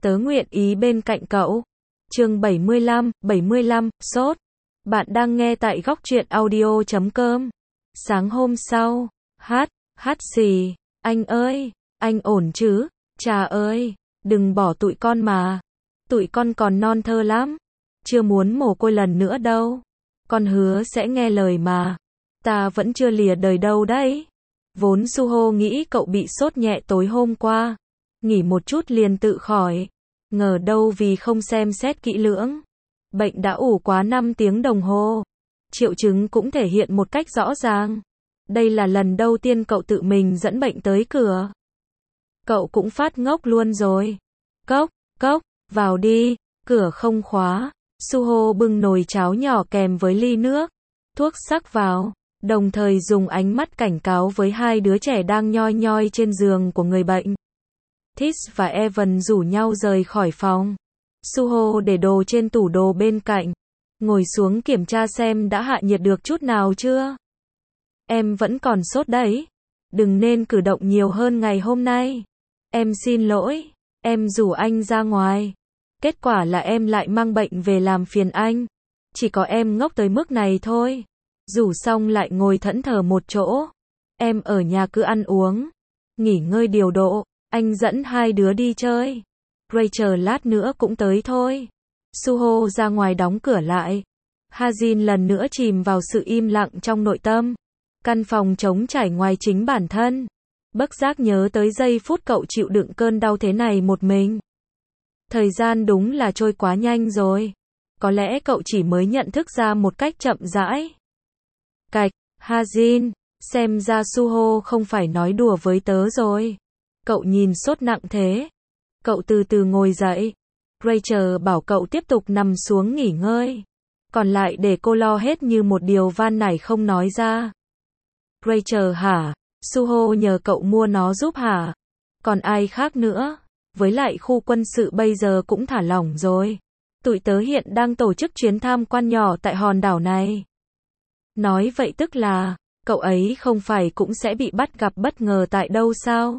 tớ nguyện ý bên cạnh cậu. Chương 75, sốt. Bạn đang nghe tại góc truyện audio.com. Sáng hôm sau, hát xì, anh ơi, anh ổn chứ? Chà ơi, đừng bỏ tụi con mà. Tụi con còn non thơ lắm. Chưa muốn mồ côi lần nữa đâu. Con hứa sẽ nghe lời mà. Ta vẫn chưa lìa đời đâu đấy. Vốn Suho nghĩ cậu bị sốt nhẹ tối hôm qua. Nghỉ một chút liền tự khỏi. Ngờ đâu vì không xem xét kỹ lưỡng. Bệnh đã ủ quá 5 tiếng đồng hồ. Triệu chứng cũng thể hiện một cách rõ ràng. Đây là lần đầu tiên cậu tự mình dẫn bệnh tới cửa. Cậu cũng phát ngốc luôn rồi. Cốc, vào đi, cửa không khóa. Suho bưng nồi cháo nhỏ kèm với ly nước, thuốc sắc vào, đồng thời dùng ánh mắt cảnh cáo với hai đứa trẻ đang nhoi nhoi trên giường của người bệnh. Tis và Evan rủ nhau rời khỏi phòng. Suho để đồ trên tủ đồ bên cạnh, ngồi xuống kiểm tra xem đã hạ nhiệt được chút nào chưa. Em vẫn còn sốt đấy. Đừng nên cử động nhiều hơn ngày hôm nay. Em xin lỗi, em rủ anh ra ngoài. Kết quả là em lại mang bệnh về làm phiền anh. Chỉ có em ngốc tới mức này thôi. Rủ xong lại ngồi thẫn thờ một chỗ. Em ở nhà cứ ăn uống, nghỉ ngơi điều độ. Anh dẫn hai đứa đi chơi. Rachel lát nữa cũng tới thôi. Suho ra ngoài đóng cửa lại. Hajin lần nữa chìm vào sự im lặng trong nội tâm. Căn phòng trống trải ngoài chính bản thân. Bất giác nhớ tới giây phút cậu chịu đựng cơn đau thế này một mình. Thời gian đúng là trôi quá nhanh rồi. Có lẽ cậu chỉ mới nhận thức ra một cách chậm rãi. Cạch, Hajin, xem ra Suho không phải nói đùa với tớ rồi. Cậu nhìn sốt nặng thế. Cậu từ từ ngồi dậy. Rachel bảo cậu tiếp tục nằm xuống nghỉ ngơi. Còn lại để cô lo hết như một điều van nài không nói ra. Rachel hả? Suho nhờ cậu mua nó giúp hả? Còn ai khác nữa? Với lại khu quân sự bây giờ cũng thả lỏng rồi. Tụi tớ hiện đang tổ chức chuyến tham quan nhỏ tại hòn đảo này. Nói vậy tức là, cậu ấy không phải cũng sẽ bị bắt gặp bất ngờ tại đâu sao?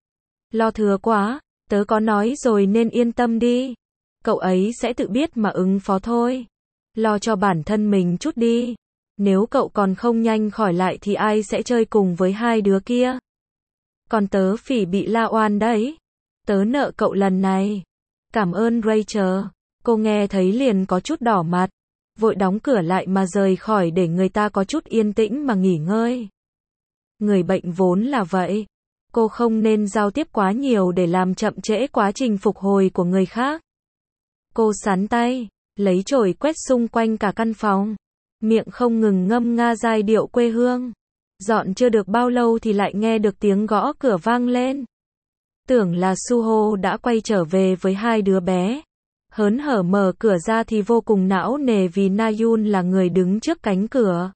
Lo thừa quá, tớ có nói rồi nên yên tâm đi. Cậu ấy sẽ tự biết mà ứng phó thôi. Lo cho bản thân mình chút đi. Nếu cậu còn không nhanh khỏi lại thì ai sẽ chơi cùng với hai đứa kia? Còn tớ phỉ bị la oan đấy. Tớ nợ cậu lần này. Cảm ơn Rachel. Cô nghe thấy liền có chút đỏ mặt. Vội đóng cửa lại mà rời khỏi để người ta có chút yên tĩnh mà nghỉ ngơi. Người bệnh vốn là vậy. Cô không nên giao tiếp quá nhiều để làm chậm trễ quá trình phục hồi của người khác. Cô sắn tay, lấy chổi quét xung quanh cả căn phòng. Miệng không ngừng ngâm nga giai điệu quê hương. Dọn chưa được bao lâu thì lại nghe được tiếng gõ cửa vang lên. Tưởng là Suho đã quay trở về với hai đứa bé. Hớn hở mở cửa ra thì vô cùng não nề vì Nayun là người đứng trước cánh cửa.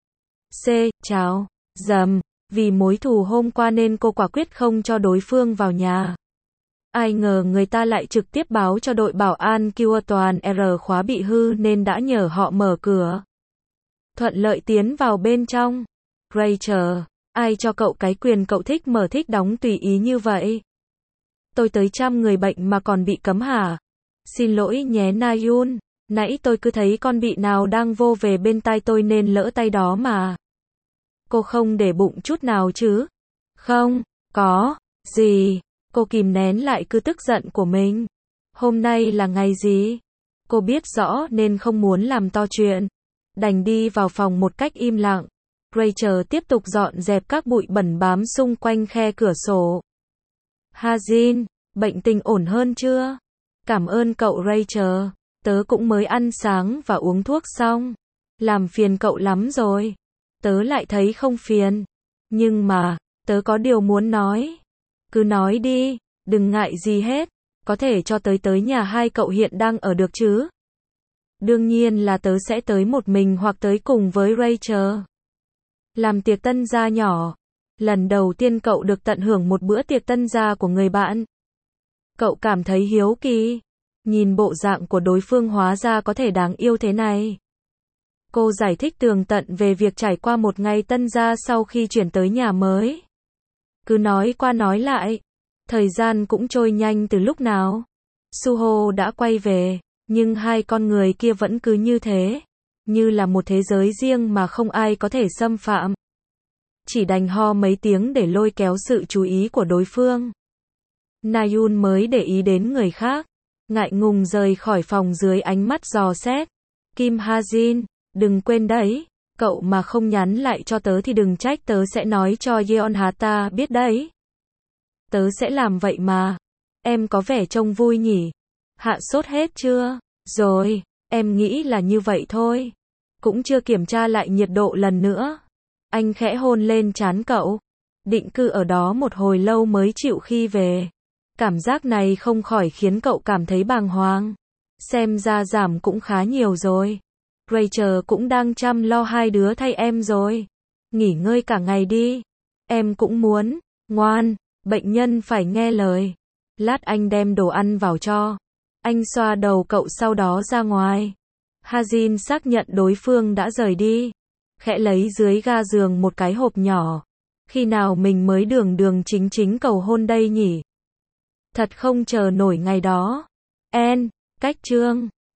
Chào, dầm, vì mối thù hôm qua nên cô quả quyết không cho đối phương vào nhà. Ai ngờ người ta lại trực tiếp báo cho đội bảo an kêu toàn R khóa bị hư nên đã nhờ họ mở cửa. Thuận lợi tiến vào bên trong. Rachel, ai cho cậu cái quyền cậu thích mở thích đóng tùy ý như vậy? Tôi tới chăm người bệnh mà còn bị cấm hả? Xin lỗi nhé Nayun, nãy tôi cứ thấy con bị nào đang vô về bên tai tôi nên lỡ tay đó mà. Cô không để bụng chút nào chứ? Không, có, gì? Cô kìm nén lại cứ tức giận của mình. Hôm nay là ngày gì? Cô biết rõ nên không muốn làm to chuyện. Đành đi vào phòng một cách im lặng. Rachel tiếp tục dọn dẹp các bụi bẩn bám xung quanh khe cửa sổ. Hajin, bệnh tình ổn hơn chưa? Cảm ơn cậu Rachel. Tớ cũng mới ăn sáng và uống thuốc xong. Làm phiền cậu lắm rồi. Tớ lại thấy không phiền. Nhưng mà, tớ có điều muốn nói. Cứ nói đi, đừng ngại gì hết. Có thể cho tới nhà hai cậu hiện đang ở được chứ? Đương nhiên là tớ sẽ tới một mình hoặc tới cùng với Rachel. Làm tiệc tân gia nhỏ. Lần đầu tiên cậu được tận hưởng một bữa tiệc tân gia của người bạn. Cậu cảm thấy hiếu kỳ. Nhìn bộ dạng của đối phương hóa ra có thể đáng yêu thế này. Cô giải thích tường tận về việc trải qua một ngày tân gia sau khi chuyển tới nhà mới. Cứ nói qua nói lại. Thời gian cũng trôi nhanh từ lúc nào. Suho đã quay về, nhưng hai con người kia vẫn cứ như thế, như là một thế giới riêng mà không ai có thể xâm phạm. Chỉ đành ho mấy tiếng để lôi kéo sự chú ý của đối phương. Nayun mới để ý đến người khác, ngại ngùng rời khỏi phòng dưới ánh mắt dò xét. Kim Ha-jin, đừng quên đấy, cậu mà không nhắn lại cho tớ thì đừng trách tớ sẽ nói cho Yeonhata biết đấy. Tớ sẽ làm vậy mà. Em có vẻ trông vui nhỉ? Hạ sốt hết chưa? Rồi, em nghĩ là như vậy thôi. Cũng chưa kiểm tra lại nhiệt độ lần nữa. Anh khẽ hôn lên trán cậu. Định cư ở đó một hồi lâu mới chịu khi về. Cảm giác này không khỏi khiến cậu cảm thấy bàng hoàng. Xem ra giảm cũng khá nhiều rồi. Rachel cũng đang chăm lo hai đứa thay em rồi. Nghỉ ngơi cả ngày đi. Em cũng muốn. Ngoan, bệnh nhân phải nghe lời. Lát anh đem đồ ăn vào cho. Anh xoa đầu cậu sau đó ra ngoài. Ha-jin xác nhận đối phương đã rời đi. Khẽ lấy dưới ga giường một cái hộp nhỏ. Khi nào mình mới đường đường chính chính cầu hôn đây nhỉ? Thật không chờ nổi ngày đó. Cách chương